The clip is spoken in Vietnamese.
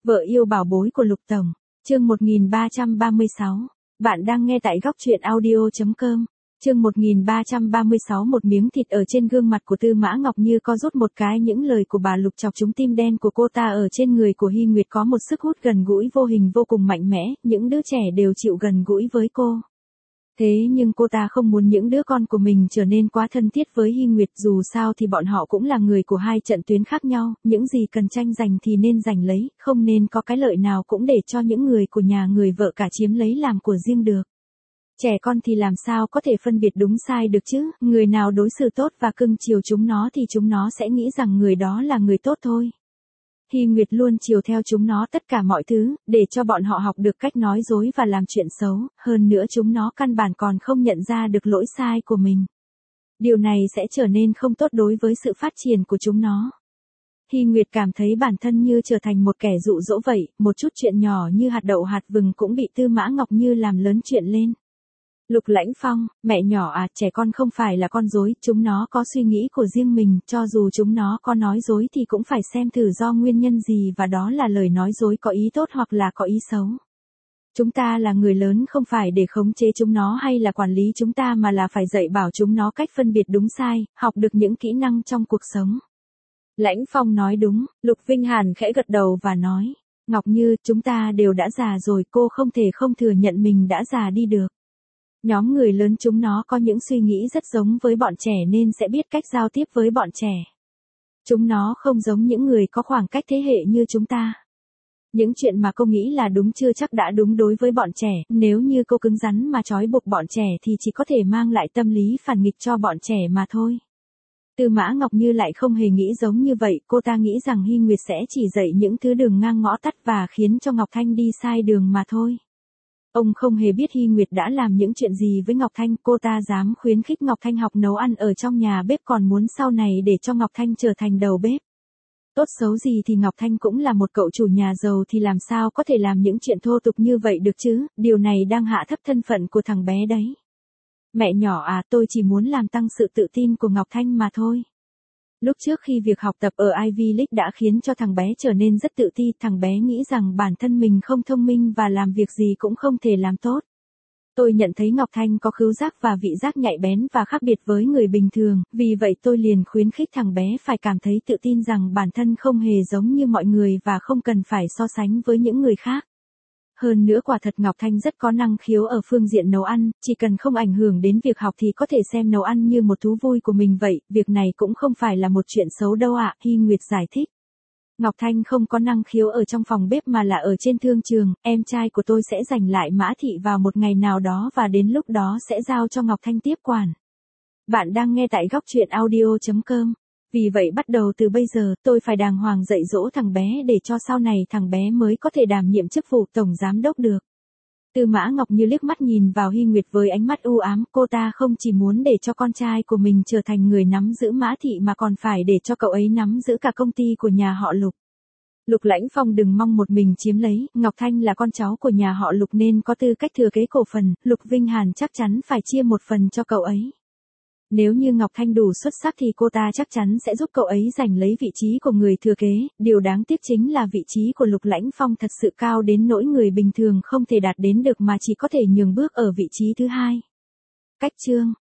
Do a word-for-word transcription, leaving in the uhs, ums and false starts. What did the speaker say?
Vợ yêu bảo bối của Lục Tổng, chương một nghìn ba trăm ba mươi sáu. Bạn đang nghe tại góc truyện audio.com. Chương một nghìn ba trăm ba mươi sáu. Một miếng thịt ở trên gương mặt của Tư Mã Ngọc Như co rút một cái, những lời của bà Lục chọc trúng tim đen của cô ta. Ở trên người của Hy Nguyệt có một sức hút gần gũi vô hình vô cùng mạnh mẽ, những đứa trẻ đều chịu gần gũi với cô. Thế nhưng cô ta không muốn những đứa con của mình trở nên quá thân thiết với Hy Nguyệt, dù sao thì bọn họ cũng là người của hai trận tuyến khác nhau, những gì cần tranh giành thì nên giành lấy, không nên có cái lợi nào cũng để cho những người của nhà người vợ cả chiếm lấy làm của riêng được. Trẻ con thì làm sao có thể phân biệt đúng sai được chứ, người nào đối xử tốt và cưng chiều chúng nó thì chúng nó sẽ nghĩ rằng người đó là người tốt thôi. Hy Nguyệt luôn chiều theo chúng nó tất cả mọi thứ, để cho bọn họ học được cách nói dối và làm chuyện xấu, hơn nữa chúng nó căn bản còn không nhận ra được lỗi sai của mình. Điều này sẽ trở nên không tốt đối với sự phát triển của chúng nó. Hy Nguyệt cảm thấy bản thân như trở thành một kẻ dụ dỗ vậy, một chút chuyện nhỏ như hạt đậu hạt vừng cũng bị Tư Mã Ngọc Như làm lớn chuyện lên. Lục Lãnh Phong, mẹ nhỏ à, trẻ con không phải là con rối, chúng nó có suy nghĩ của riêng mình, cho dù chúng nó có nói dối thì cũng phải xem thử do nguyên nhân gì, và đó là lời nói dối có ý tốt hoặc là có ý xấu. Chúng ta là người lớn không phải để khống chế chúng nó hay là quản lý chúng ta, mà là phải dạy bảo chúng nó cách phân biệt đúng sai, học được những kỹ năng trong cuộc sống. Lãnh Phong nói đúng, Lục Vinh Hàn khẽ gật đầu và nói, Ngọc Như, chúng ta đều đã già rồi, cô không thể không thừa nhận mình đã già đi được. Nhóm người lớn chúng nó có những suy nghĩ rất giống với bọn trẻ nên sẽ biết cách giao tiếp với bọn trẻ. Chúng nó không giống những người có khoảng cách thế hệ như chúng ta. Những chuyện mà cô nghĩ là đúng chưa chắc đã đúng đối với bọn trẻ, nếu như cô cứng rắn mà trói buộc bọn trẻ thì chỉ có thể mang lại tâm lý phản nghịch cho bọn trẻ mà thôi. Tư Mã Ngọc Như lại không hề nghĩ giống như vậy, cô ta nghĩ rằng Hy Nguyệt sẽ chỉ dạy những thứ đường ngang ngõ tắt và khiến cho Ngọc Thanh đi sai đường mà thôi. Ông không hề biết Hy Nguyệt đã làm những chuyện gì với Ngọc Thanh, cô ta dám khuyến khích Ngọc Thanh học nấu ăn ở trong nhà bếp, còn muốn sau này để cho Ngọc Thanh trở thành đầu bếp. Tốt xấu gì thì Ngọc Thanh cũng là một cậu chủ nhà giàu, thì làm sao có thể làm những chuyện thô tục như vậy được chứ, điều này đang hạ thấp thân phận của thằng bé đấy. Mẹ nhỏ à, tôi chỉ muốn làm tăng sự tự tin của Ngọc Thanh mà thôi. Lúc trước khi việc học tập ở Ivy League đã khiến cho thằng bé trở nên rất tự ti, thằng bé nghĩ rằng bản thân mình không thông minh và làm việc gì cũng không thể làm tốt. Tôi nhận thấy Ngọc Thanh có khứu giác và vị giác nhạy bén và khác biệt với người bình thường, vì vậy tôi liền khuyến khích thằng bé phải cảm thấy tự tin rằng bản thân không hề giống như mọi người và không cần phải so sánh với những người khác. Hơn nữa quả thật Ngọc Thanh rất có năng khiếu ở phương diện nấu ăn, chỉ cần không ảnh hưởng đến việc học thì có thể xem nấu ăn như một thú vui của mình vậy, việc này cũng không phải là một chuyện xấu đâu ạ, Hy Nguyệt giải thích. Ngọc Thanh không có năng khiếu ở trong phòng bếp mà là ở trên thương trường, em trai của tôi sẽ giành lại Mã Thị vào một ngày nào đó và đến lúc đó sẽ giao cho Ngọc Thanh tiếp quản. Bạn đang nghe tại góc truyện audio.com. Vì vậy bắt đầu từ bây giờ, tôi phải đàng hoàng dạy dỗ thằng bé để cho sau này thằng bé mới có thể đảm nhiệm chức vụ tổng giám đốc được. Tư Mã Ngọc Như liếc mắt nhìn vào Hy Nguyệt với ánh mắt u ám, cô ta không chỉ muốn để cho con trai của mình trở thành người nắm giữ Mã Thị mà còn phải để cho cậu ấy nắm giữ cả công ty của nhà họ Lục. Lục Lãnh Phong đừng mong một mình chiếm lấy, Ngọc Thanh là con cháu của nhà họ Lục nên có tư cách thừa kế cổ phần, Lục Vinh Hàn chắc chắn phải chia một phần cho cậu ấy. Nếu như Ngọc Thanh đủ xuất sắc thì cô ta chắc chắn sẽ giúp cậu ấy giành lấy vị trí của người thừa kế, điều đáng tiếc chính là vị trí của Lục Lãnh Phong thật sự cao đến nỗi người bình thường không thể đạt đến được mà chỉ có thể nhường bước ở vị trí thứ hai. Cách chương,